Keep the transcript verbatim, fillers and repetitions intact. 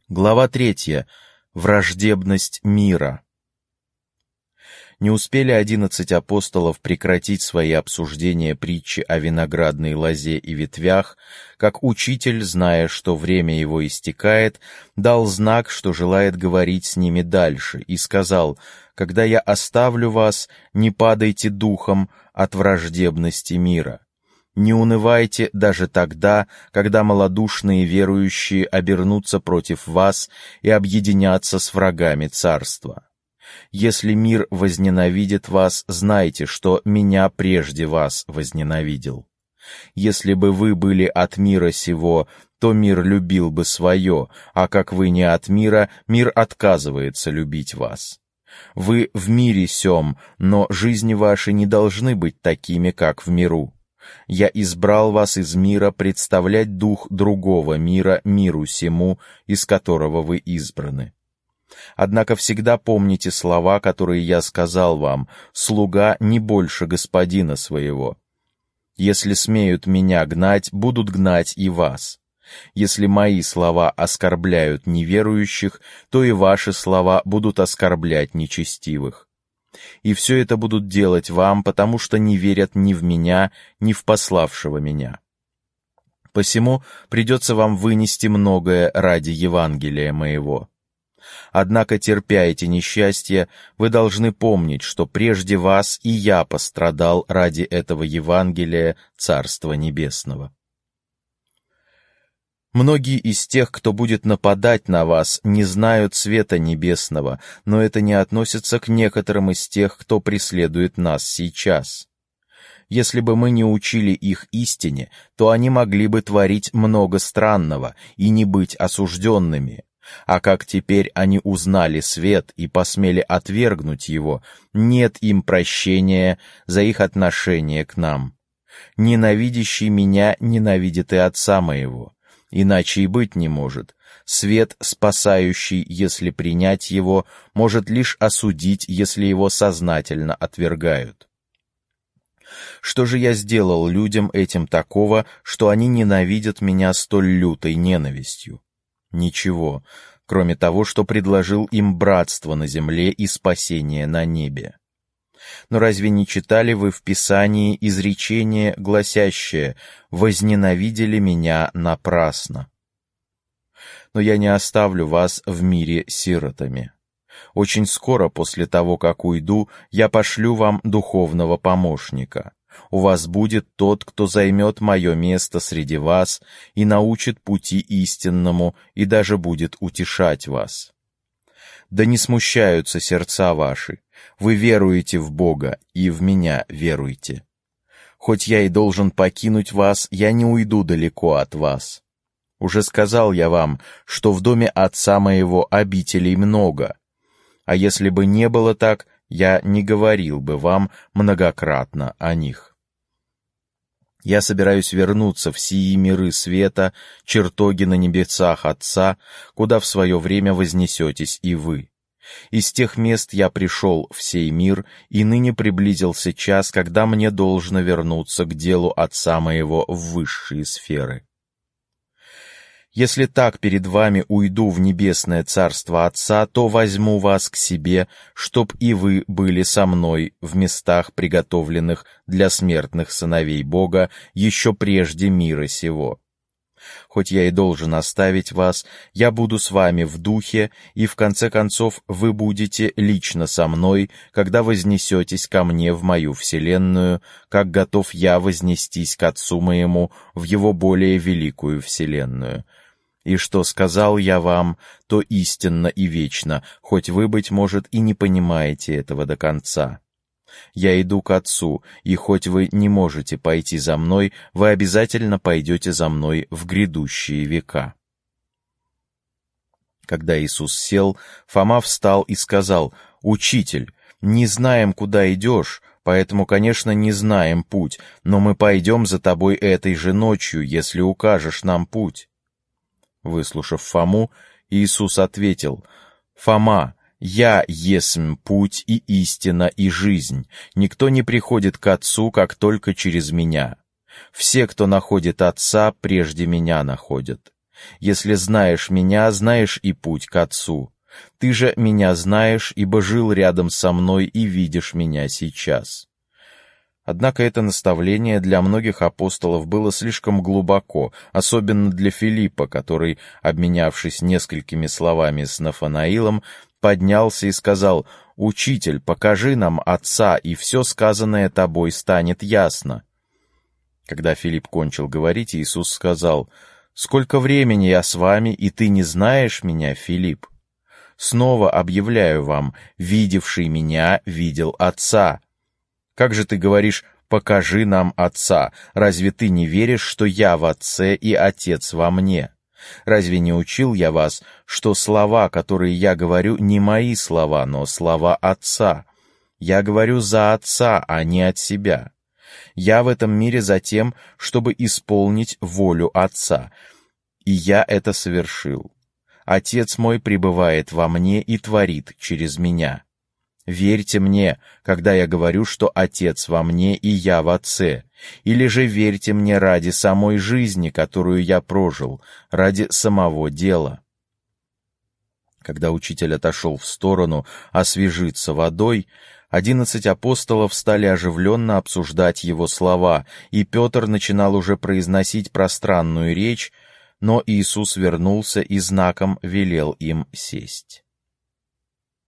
Глава третья. Враждебность мира. Не успели одиннадцать апостолов прекратить свои обсуждения притчи о виноградной лозе и ветвях, как учитель, зная, что время его истекает, дал знак, что желает говорить с ними дальше, и сказал: «Когда я оставлю вас, не падайте духом от враждебности мира. Не унывайте даже тогда, когда малодушные верующие обернутся против вас и объединятся с врагами царства. Если мир возненавидит вас, знайте, что меня прежде вас возненавидел. Если бы вы были от мира сего, то мир любил бы свое, а как вы не от мира, мир отказывается любить вас. Вы в мире сем, но жизни ваши не должны быть такими, как в миру. Я избрал вас из мира представлять дух другого мира миру сему, из которого вы избраны. Однако всегда помните слова, которые я сказал вам: слуга не больше господина своего. Если смеют меня гнать, будут гнать и вас. Если мои слова оскорбляют неверующих, то и ваши слова будут оскорблять нечестивых. И все это будут делать вам, потому что не верят ни в меня, ни в пославшего меня. Посему придется вам вынести многое ради Евангелия моего. Однако, терпя эти несчастья, вы должны помнить, что прежде вас и я пострадал ради этого Евангелия Царства Небесного. Многие из тех, кто будет нападать на вас, не знают света небесного, но это не относится к некоторым из тех, кто преследует нас сейчас. Если бы мы не учили их истине, то они могли бы творить много странного и не быть осужденными. А как теперь они узнали свет и посмели отвергнуть его, нет им прощения за их отношение к нам. Ненавидящий меня ненавидит и Отца моего. Иначе и быть не может. Свет, спасающий, если принять его, может лишь осудить, если его сознательно отвергают. Что же я сделал людям этим такого, что они ненавидят меня столь лютой ненавистью? Ничего, кроме того, что предложил им братство на земле и спасение на небе. Но разве не читали вы в Писании изречение, гласящее: «Возненавидели меня напрасно»? Но я не оставлю вас в мире сиротами. Очень скоро после того, как уйду, я пошлю вам духовного помощника. У вас будет тот, кто займет мое место среди вас и научит пути истинному, и даже будет утешать вас. Да не смущаются сердца ваши. Вы веруете в Бога, и в меня веруйте. Хоть я и должен покинуть вас, я не уйду далеко от вас. Уже сказал я вам, что в доме Отца моего обителей много. А если бы не было так, я не говорил бы вам многократно о них. Я собираюсь вернуться в сии миры света, чертоги на небесах Отца, куда в свое время вознесетесь и вы. Из тех мест я пришел в сей мир, и ныне приблизился час, когда мне должно вернуться к делу Отца моего в высшие сферы. Если так перед вами уйду в небесное царство Отца, то возьму вас к себе, чтоб и вы были со мной в местах, приготовленных для смертных сыновей Бога еще прежде мира сего. Хоть я и должен оставить вас, я буду с вами в духе, и в конце концов вы будете лично со мной, когда вознесетесь ко мне в мою вселенную, как готов я вознестись к Отцу моему в его более великую вселенную. И что сказал я вам, то истинно и вечно, хоть вы, быть может, и не понимаете этого до конца. Я иду к Отцу, и хоть вы не можете пойти за мной, вы обязательно пойдете за мной в грядущие века». Когда Иисус сел, Фома встал и сказал: «Учитель, не знаем, куда идешь, поэтому, конечно, не знаем путь, но мы пойдем за тобой этой же ночью, если укажешь нам путь». Выслушав Фому, Иисус ответил: «Фома, я есмь путь и истина и жизнь. Никто не приходит к Отцу, как только через меня. Все, кто находит Отца, прежде меня находят. Если знаешь меня, знаешь и путь к Отцу. Ты же меня знаешь, ибо жил рядом со мной и видишь меня сейчас». Однако это наставление для многих апостолов было слишком глубоко, особенно для Филиппа, который, обменявшись несколькими словами с Нафанаилом, поднялся и сказал: «Учитель, покажи нам Отца, и все сказанное тобой станет ясно». Когда Филипп кончил говорить, Иисус сказал: «Сколько времени я с вами, и ты не знаешь меня, Филипп? Снова объявляю вам: видевший меня видел Отца. Как же ты говоришь: покажи нам Отца? Разве ты не веришь, что я в Отце и Отец во мне? Разве не учил я вас, что слова, которые я говорю, не мои слова, но слова Отца? Я говорю за Отца, а не от себя. Я в этом мире за тем, чтобы исполнить волю Отца, и я это совершил. Отец мой пребывает во мне и творит через меня. Верьте мне, когда я говорю, что Отец во мне и я в Отце, или же верьте мне ради самой жизни, которую я прожил, ради самого дела». Когда учитель отошел в сторону освежиться водой, одиннадцать апостолов стали оживленно обсуждать его слова, и Петр начинал уже произносить пространную речь, но Иисус вернулся и знаком велел им сесть.